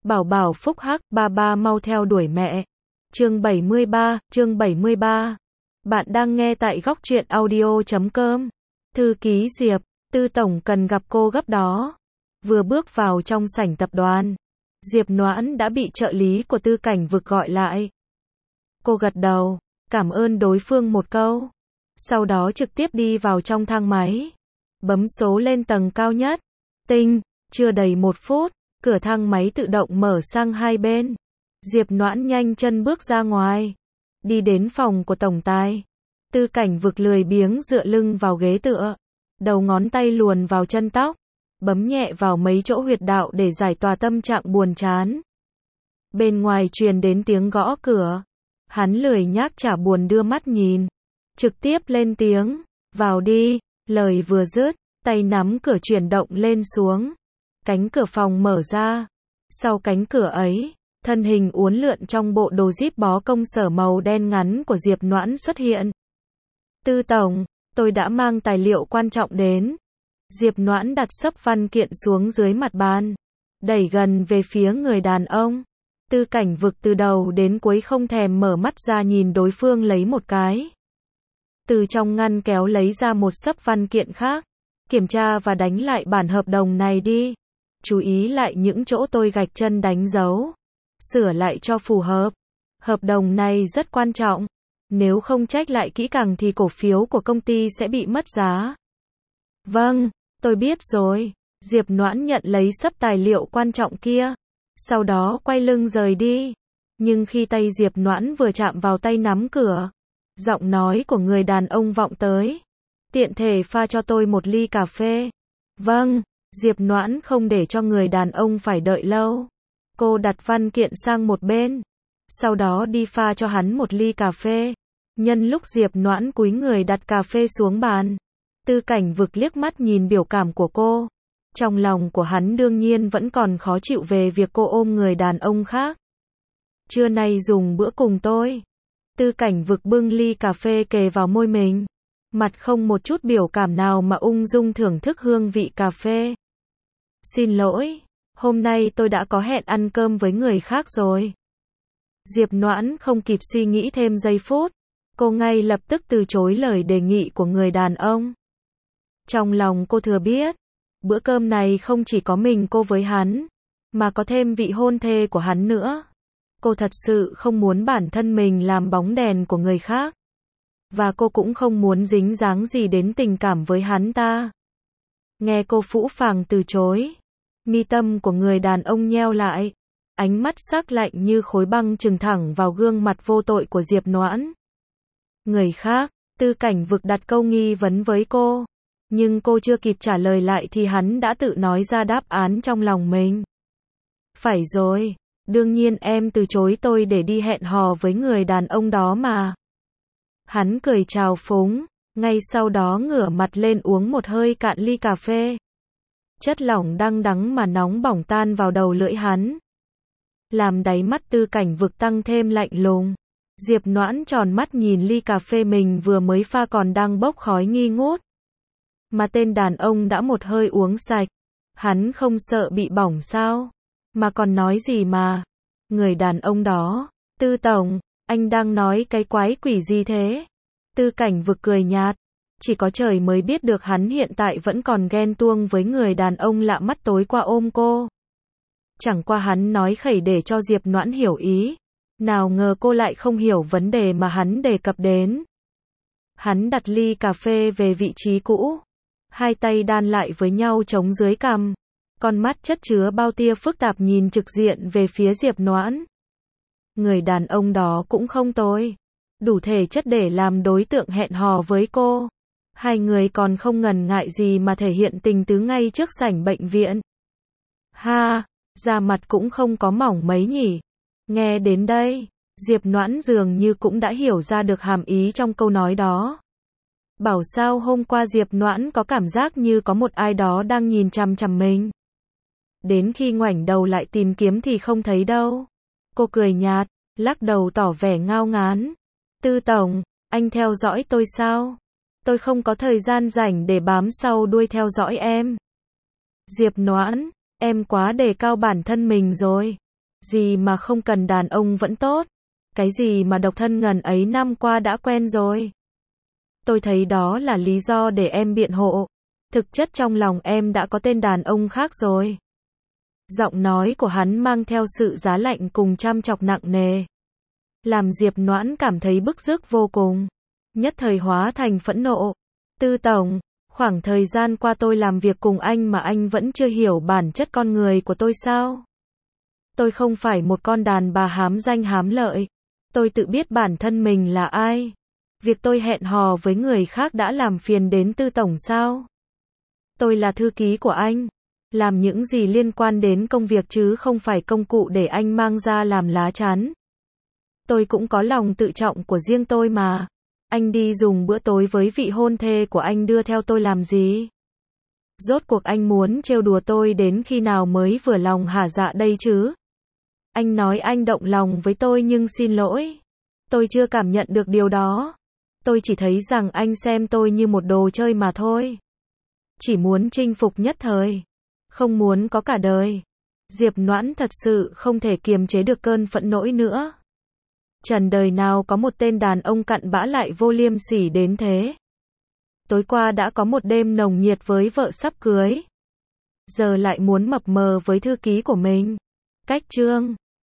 Bảo bảo phúc hắc, ba ba mau theo đuổi mẹ. Chương 73. Bạn đang nghe tại góc truyện audio.com. Thư ký Diệp, Tư tổng cần gặp cô gấp đó. Vừa bước vào trong sảnh tập đoàn, Diệp Noãn đã bị trợ lý của Tư Cảnh Vực gọi lại. Cô gật đầu, cảm ơn đối phương một câu. Sau đó trực tiếp đi vào trong thang máy, bấm số lên tầng cao nhất. Tinh, chưa đầy 1 phút, cửa thang máy tự động mở sang hai bên. Diệp Noãn nhanh chân bước ra ngoài, đi đến phòng của tổng tài. Tư Cảnh Vực lười biếng dựa lưng vào ghế tựa, đầu ngón tay luồn vào chân tóc, bấm nhẹ vào mấy chỗ huyệt đạo để giải tỏa tâm trạng buồn chán. Bên ngoài truyền đến tiếng gõ cửa. Hắn lười nhác chả buồn đưa mắt nhìn, trực tiếp lên tiếng, vào đi. Lời vừa dứt, tay nắm cửa chuyển động lên xuống. Cánh cửa phòng mở ra. Sau cánh cửa ấy, thân hình uốn lượn trong bộ đồ zip bó công sở màu đen ngắn của Diệp Noãn xuất hiện. Tư tổng, tôi đã mang tài liệu quan trọng đến. Diệp Noãn đặt xấp văn kiện xuống dưới mặt bàn, đẩy gần về phía người đàn ông. Tư Cảnh Vực từ đầu đến cuối không thèm mở mắt ra nhìn đối phương lấy một cái. Từ trong ngăn kéo lấy ra một xấp văn kiện khác. Kiểm tra và đánh lại bản hợp đồng này đi. Chú ý lại những chỗ tôi gạch chân đánh dấu. Sửa lại cho phù hợp. Hợp đồng này rất quan trọng. Nếu không check lại kỹ càng thì cổ phiếu của công ty sẽ bị mất giá. Vâng, tôi biết rồi. Diệp Noãn nhận lấy xấp tài liệu quan trọng kia. Sau đó quay lưng rời đi. Nhưng khi tay Diệp Noãn vừa chạm vào tay nắm cửa, giọng nói của người đàn ông vọng tới. Tiện thể pha cho tôi một ly cà phê. Vâng, Diệp Noãn không để cho người đàn ông phải đợi lâu. Cô đặt văn kiện sang một bên. Sau đó đi pha cho hắn một ly cà phê. Nhân lúc Diệp Noãn cúi người đặt cà phê xuống bàn, Tư Cảnh Vực liếc mắt nhìn biểu cảm của cô. Trong lòng của hắn đương nhiên vẫn còn khó chịu về việc cô ôm người đàn ông khác. Trưa nay dùng bữa cùng tôi. Tư Cảnh Vực bưng ly cà phê kề vào môi mình. Mặt không một chút biểu cảm nào mà ung dung thưởng thức hương vị cà phê. Xin lỗi, hôm nay tôi đã có hẹn ăn cơm với người khác rồi. Diệp Noãn không kịp suy nghĩ thêm giây phút. Cô ngay lập tức từ chối lời đề nghị của người đàn ông. Trong lòng cô thừa biết, bữa cơm này không chỉ có mình cô với hắn, mà có thêm vị hôn thê của hắn nữa. Cô thật sự không muốn bản thân mình làm bóng đèn của người khác. Và cô cũng không muốn dính dáng gì đến tình cảm với hắn ta. Nghe cô phũ phàng từ chối, mi tâm của người đàn ông nheo lại. Ánh mắt sắc lạnh như khối băng trừng thẳng vào gương mặt vô tội của Diệp Noãn. Người khác, Tư Cảnh Vực đặt câu nghi vấn với cô. Nhưng cô chưa kịp trả lời lại thì hắn đã tự nói ra đáp án trong lòng mình. Phải rồi, đương nhiên em từ chối tôi để đi hẹn hò với người đàn ông đó mà. Hắn cười trào phúng, ngay sau đó ngửa mặt lên uống một hơi cạn ly cà phê. Chất lỏng đang đắng mà nóng bỏng tan vào đầu lưỡi hắn, làm đáy mắt Tư Cảnh Vực tăng thêm lạnh lùng. Diệp Noãn tròn mắt nhìn ly cà phê mình vừa mới pha còn đang bốc khói nghi ngút. Mà tên đàn ông đã một hơi uống sạch. Hắn không sợ bị bỏng sao? Mà còn nói gì mà? Người đàn ông đó, Tư tổng, anh đang nói cái quái quỷ gì thế? Tư Cảnh Vực cười nhạt. Chỉ có trời mới biết được hắn hiện tại vẫn còn ghen tuông với người đàn ông lạ mắt tối qua ôm cô. Chẳng qua hắn nói khẩy để cho Diệp Noãn hiểu ý. Nào ngờ cô lại không hiểu vấn đề mà hắn đề cập đến. Hắn đặt ly cà phê về vị trí cũ. Hai tay đan lại với nhau chống dưới cằm. Con mắt chất chứa bao tia phức tạp nhìn trực diện về phía Diệp Noãn. Người đàn ông đó cũng không tồi. Đủ thể chất để làm đối tượng hẹn hò với cô. Hai người còn không ngần ngại gì mà thể hiện tình tứ ngay trước sảnh bệnh viện. Ha, da mặt cũng không có mỏng mấy nhỉ. Nghe đến đây, Diệp Noãn dường như cũng đã hiểu ra được hàm ý trong câu nói đó. Bảo sao hôm qua Diệp Noãn có cảm giác như có một ai đó đang nhìn chằm chằm mình. Đến khi ngoảnh đầu lại tìm kiếm thì không thấy đâu. Cô cười nhạt, lắc đầu tỏ vẻ ngao ngán. Tư tổng, anh theo dõi tôi sao? Tôi không có thời gian rảnh để bám sau đuôi theo dõi em. Diệp Noãn, em quá đề cao bản thân mình rồi. Gì mà không cần đàn ông vẫn tốt. Cái gì mà độc thân ngần ấy năm qua đã quen rồi. Tôi thấy đó là lý do để em biện hộ. Thực chất trong lòng em đã có tên đàn ông khác rồi. Giọng nói của hắn mang theo sự giá lạnh cùng chăm chọc nặng nề. Làm Diệp Noãn cảm thấy bức rứt vô cùng. Nhất thời hóa thành phẫn nộ. Tư tổng, khoảng thời gian qua tôi làm việc cùng anh mà anh vẫn chưa hiểu bản chất con người của tôi sao? Tôi không phải một con đàn bà hám danh hám lợi. Tôi tự biết bản thân mình là ai. Việc tôi hẹn hò với người khác đã làm phiền đến Tư tổng sao? Tôi là thư ký của anh. Làm những gì liên quan đến công việc chứ không phải công cụ để anh mang ra làm lá chắn. Tôi cũng có lòng tự trọng của riêng tôi mà. Anh đi dùng bữa tối với vị hôn thê của anh đưa theo tôi làm gì? Rốt cuộc anh muốn trêu đùa tôi đến khi nào mới vừa lòng hả dạ đây chứ? Anh nói anh động lòng với tôi nhưng xin lỗi. Tôi chưa cảm nhận được điều đó. Tôi chỉ thấy rằng anh xem tôi như một đồ chơi mà thôi. Chỉ muốn chinh phục nhất thời. Không muốn có cả đời. Diệp Noãn thật sự không thể kiềm chế được cơn phẫn nỗi nữa. Trần đời nào có một tên đàn ông cặn bã lại vô liêm sỉ đến thế. Tối qua đã có một đêm nồng nhiệt với vợ sắp cưới. Giờ lại muốn mập mờ với thư ký của mình. Cách chương